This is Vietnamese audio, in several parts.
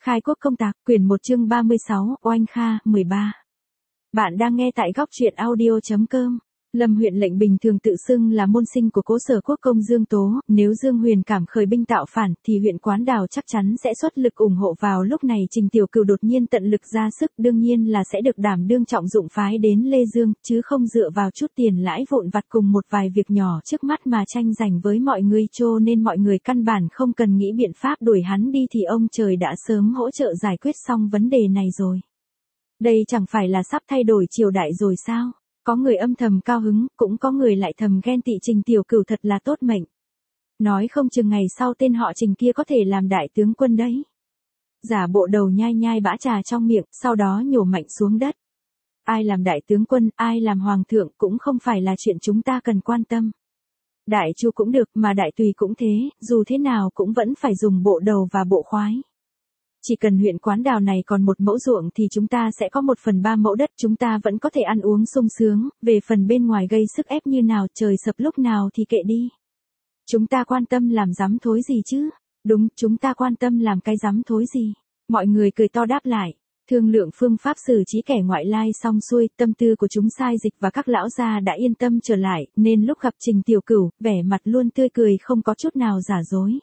Khai quốc công tạc, quyển 1 chương 36, Oanh Kha, 13. Bạn đang nghe tại góc truyện audio.com. Lâm huyện lệnh bình thường tự xưng là môn sinh của Cố Sở Quốc công Dương Tố, nếu Dương Huyền cảm khởi binh tạo phản thì huyện Quán Đào chắc chắn sẽ xuất lực ủng hộ. Vào lúc này Trình Tiểu Cửu đột nhiên tận lực ra sức, đương nhiên là sẽ được đảm đương trọng dụng phái đến Lê Dương, chứ không dựa vào chút tiền lãi vụn vặt cùng một vài việc nhỏ trước mắt mà tranh giành với mọi người, cho nên mọi người căn bản không cần nghĩ biện pháp đuổi hắn đi thì ông trời đã sớm hỗ trợ giải quyết xong vấn đề này rồi. Đây chẳng phải là sắp thay đổi triều đại rồi sao? Có người âm thầm cao hứng, cũng có người lại thầm ghen tị Trình Tiểu Cửu thật là tốt mệnh. Nói không chừng ngày sau tên họ Trình kia có thể làm đại tướng quân đấy. Giả bộ đầu nhai nhai bã trà trong miệng, sau đó nhổ mạnh xuống đất. Ai làm đại tướng quân, ai làm hoàng thượng cũng không phải là chuyện chúng ta cần quan tâm. Đại chu cũng được mà đại tùy cũng thế, dù thế nào cũng vẫn phải dùng bộ đầu và bộ khoái. Chỉ cần huyện Quán Đào này còn một mẫu ruộng thì chúng ta sẽ có 1/3 mẫu đất, chúng ta vẫn có thể ăn uống sung sướng, về phần bên ngoài gây sức ép như nào, trời sập lúc nào thì kệ đi. Chúng ta quan tâm làm dám thối gì chứ? Đúng, chúng ta quan tâm làm cái dám thối gì? Mọi người cười to đáp lại. Thương lượng phương pháp xử trí kẻ ngoại lai xong xuôi, tâm tư của chúng sai dịch và các lão gia đã yên tâm trở lại, nên lúc gặp Trình Tiểu Cửu, vẻ mặt luôn tươi cười không có chút nào giả dối.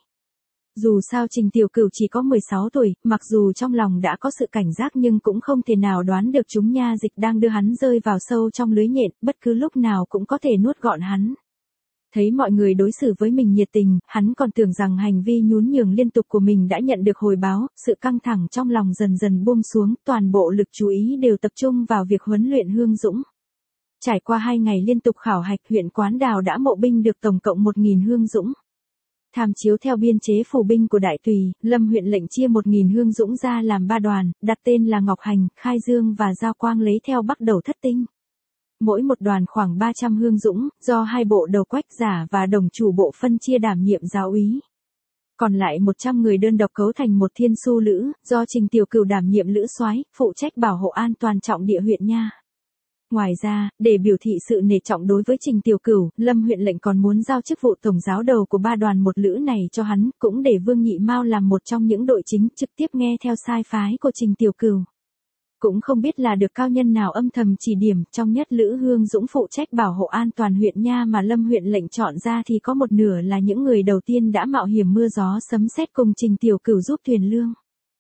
Dù sao Trình Tiểu Cửu chỉ có 16 tuổi, mặc dù trong lòng đã có sự cảnh giác nhưng cũng không thể nào đoán được chúng nha dịch đang đưa hắn rơi vào sâu trong lưới nhện, bất cứ lúc nào cũng có thể nuốt gọn hắn. Thấy mọi người đối xử với mình nhiệt tình, hắn còn tưởng rằng hành vi nhún nhường liên tục của mình đã nhận được hồi báo, sự căng thẳng trong lòng dần dần buông xuống, toàn bộ lực chú ý đều tập trung vào việc huấn luyện Hương Dũng. Trải qua 2 ngày liên tục khảo hạch, huyện Quán Đào đã mộ binh được tổng cộng 1.000 Hương Dũng. Tham chiếu theo biên chế phủ binh của Đại Tùy, Lâm huyện lệnh chia 1.000 Hương Dũng ra làm 3 đoàn, đặt tên là Ngọc Hành, Khai Dương và Giao Quang lấy theo bắc đầu thất tinh. Mỗi một đoàn khoảng 300 Hương Dũng, do 2 bộ đầu Quách Giả và Đồng chủ bộ phân chia đảm nhiệm giáo úy. Còn lại 100 người đơn độc cấu thành một thiên su lữ, do Trình Tiểu Cửu đảm nhiệm lữ soái, phụ trách bảo hộ an toàn trọng địa huyện nha. Ngoài ra, để biểu thị sự nể trọng đối với Trình Tiểu Cửu, Lâm huyện lệnh còn muốn giao chức vụ tổng giáo đầu của 3 đoàn một lữ này cho hắn, cũng để Vương Nhị Mao làm một trong những đội chính trực tiếp nghe theo sai phái của Trình Tiểu Cửu. Cũng không biết là được cao nhân nào âm thầm chỉ điểm, trong nhất lữ Hương Dũng phụ trách bảo hộ an toàn huyện nha mà Lâm huyện lệnh chọn ra thì có một nửa là những người đầu tiên đã mạo hiểm mưa gió sấm sét cùng Trình Tiểu Cửu giúp thuyền lương.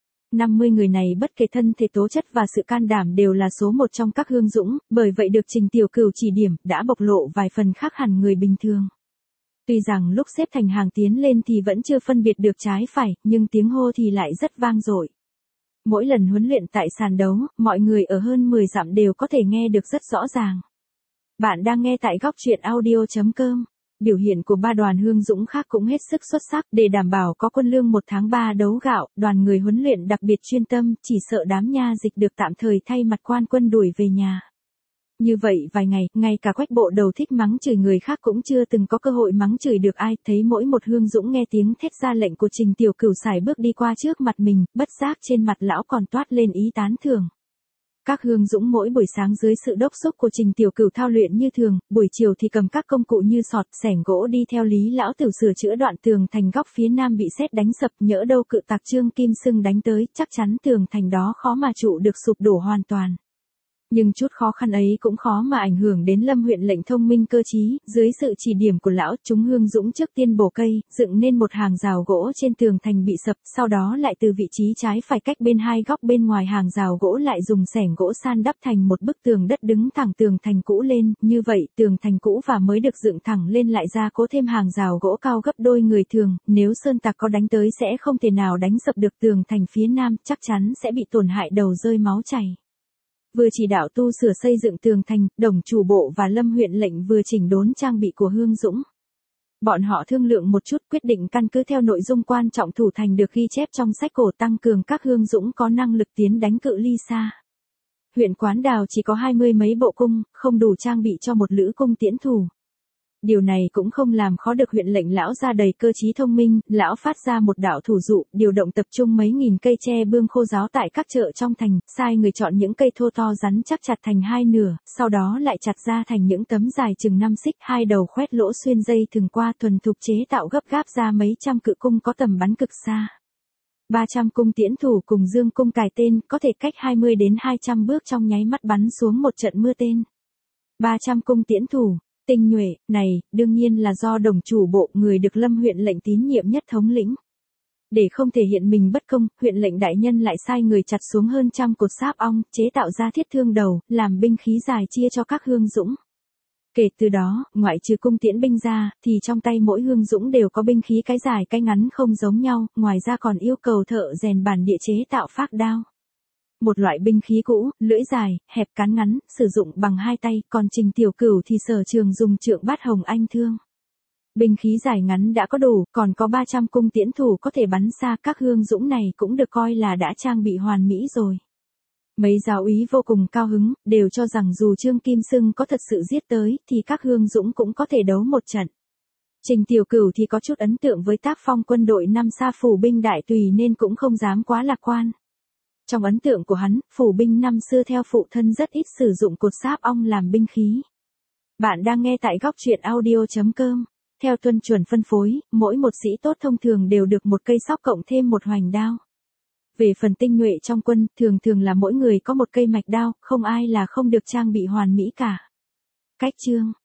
50 người này bất kể thân thể tố chất và sự can đảm đều là số 1 trong các Hương Dũng, bởi vậy được Trình Tiểu Cửu chỉ điểm, đã bộc lộ vài phần khác hẳn người bình thường. Tuy rằng lúc xếp thành hàng tiến lên thì vẫn chưa phân biệt được trái phải, nhưng tiếng hô thì lại rất vang dội. Mỗi lần huấn luyện tại sàn đấu, mọi người ở hơn 10 dặm đều có thể nghe được rất rõ ràng. Bạn đang nghe tại góc truyện audio.com. Biểu hiện của 3 đoàn Hương Dũng khác cũng hết sức xuất sắc, để đảm bảo có quân lương 1 tháng 3 đấu gạo, đoàn người huấn luyện đặc biệt chuyên tâm, chỉ sợ đám nha dịch được tạm thời thay mặt quan quân đuổi về nhà. Như vậy vài ngày, ngay cả Quách bộ đầu thích mắng chửi người khác cũng chưa từng có cơ hội mắng chửi được ai, thấy mỗi một Hương Dũng nghe tiếng thét ra lệnh của Trình Tiểu Cửu sải bước đi qua trước mặt mình, bất giác trên mặt lão còn toát lên ý tán thưởng. Các Hương Dũng mỗi buổi sáng dưới sự đốc thúc của Trình Tiểu Cửu thao luyện như thường, buổi chiều thì cầm các công cụ như sọt, xẻng gỗ đi theo Lý lão tử sửa chữa đoạn tường thành góc phía nam bị sét đánh sập, nhỡ đâu cự tặc Trương Kim Sưng đánh tới, chắc chắn tường thành đó khó mà trụ được, sụp đổ hoàn toàn. Nhưng chút khó khăn ấy cũng khó mà ảnh hưởng đến Lâm huyện lệnh thông minh cơ trí, dưới sự chỉ điểm của lão, chúng Hương Dũng trước tiên bổ cây, dựng nên một hàng rào gỗ trên tường thành bị sập, sau đó lại từ vị trí trái phải cách bên 2 góc bên ngoài hàng rào gỗ lại dùng xẻng gỗ san đắp thành một bức tường đất đứng thẳng tường thành cũ lên, như vậy tường thành cũ và mới được dựng thẳng lên lại ra cố thêm hàng rào gỗ cao gấp đôi người thường, nếu sơn tặc có đánh tới sẽ không thể nào đánh sập được tường thành phía nam, chắc chắn sẽ bị tổn hại đầu rơi máu chảy. Vừa chỉ đạo tu sửa xây dựng tường thành, Đồng chủ bộ và Lâm huyện lệnh vừa chỉnh đốn trang bị của Hương Dũng. Bọn họ thương lượng một chút, quyết định căn cứ theo nội dung quan trọng thủ thành được ghi chép trong sách cổ tăng cường các Hương Dũng có năng lực tiến đánh cự ly xa. Huyện Quán Đào chỉ có 20 mấy bộ cung, không đủ trang bị cho một lữ cung tiễn thủ. Điều này cũng không làm khó được huyện lệnh lão ra đầy cơ trí thông minh, lão phát ra một đạo thủ dụ, điều động tập trung mấy nghìn cây tre bương khô ráo tại các chợ trong thành, sai người chọn những cây thô to rắn chắc chặt thành 2 nửa, sau đó lại chặt ra thành những tấm dài chừng 5 xích, 2 đầu khoét lỗ xuyên dây thừng qua, thuần thục chế tạo gấp gáp ra mấy trăm cự cung có tầm bắn cực xa. 300 cung tiễn thủ cùng dương cung cài tên, có thể cách 20 đến 200 bước trong nháy mắt bắn xuống một trận mưa tên. 300 cung tiễn thủ, tinh nhuệ, này, đương nhiên là do đồng chủ bộ, người được Lâm huyện lệnh tín nhiệm nhất thống lĩnh. Để không thể hiện mình bất công, huyện lệnh đại nhân lại sai người chặt xuống hơn trăm cột sáp ong, chế tạo ra thiết thương đầu, làm binh khí dài chia cho các hương dũng. Kể từ đó, ngoại trừ cung tiễn binh ra, thì trong tay mỗi hương dũng đều có binh khí cái dài cái ngắn không giống nhau, ngoài ra còn yêu cầu thợ rèn bản địa chế tạo phác đao. Một loại binh khí cũ, lưỡi dài, hẹp cán ngắn, sử dụng bằng hai tay, còn Trình Tiểu Cửu thì sở trường dùng trượng bát hồng anh thương. Binh khí dài ngắn đã có đủ, còn có 300 cung tiễn thủ có thể bắn xa, các hương dũng này cũng được coi là đã trang bị hoàn mỹ rồi. Mấy giáo úy vô cùng cao hứng, đều cho rằng dù Trương Kim Xưng có thật sự giết tới, thì các hương dũng cũng có thể đấu một trận. Trình Tiểu Cửu thì có chút ấn tượng với tác phong quân đội năm xa phủ binh đại tùy nên cũng không dám quá lạc quan. Trong ấn tượng của hắn, phủ binh năm xưa theo phụ thân rất ít sử dụng cột sáp ong làm binh khí. Bạn đang nghe tại góc truyện audio.com. Theo tuân chuẩn phân phối, mỗi một sĩ tốt thông thường đều được một cây sóc cộng thêm một hoành đao. Về phần tinh nhuệ trong quân, thường thường là mỗi người có một cây mạch đao, không ai là không được trang bị hoàn mỹ cả. Cách chương